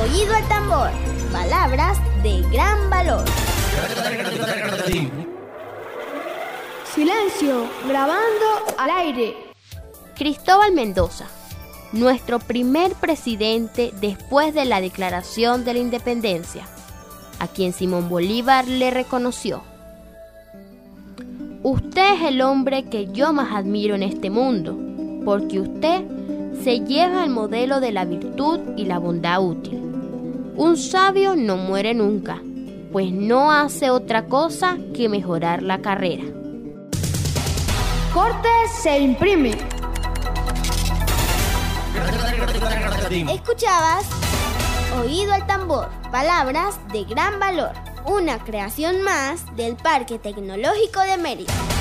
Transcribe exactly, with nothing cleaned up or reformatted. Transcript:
Oído al tambor, palabras de gran valor. Silencio, grabando al aire. Cristóbal Mendoza, nuestro primer presidente después de la declaración de la independencia, a quien Simón Bolívar le reconoció: usted es el hombre que yo más admiro en este mundo, porque usted se lleva el modelo de la virtud y la bondad útil. Un sabio no muere nunca, pues no hace otra cosa que mejorar la carrera. Corte se imprime. Escuchabas Oído al tambor, palabras de gran valor, una creación más del Parque Tecnológico de Mérida.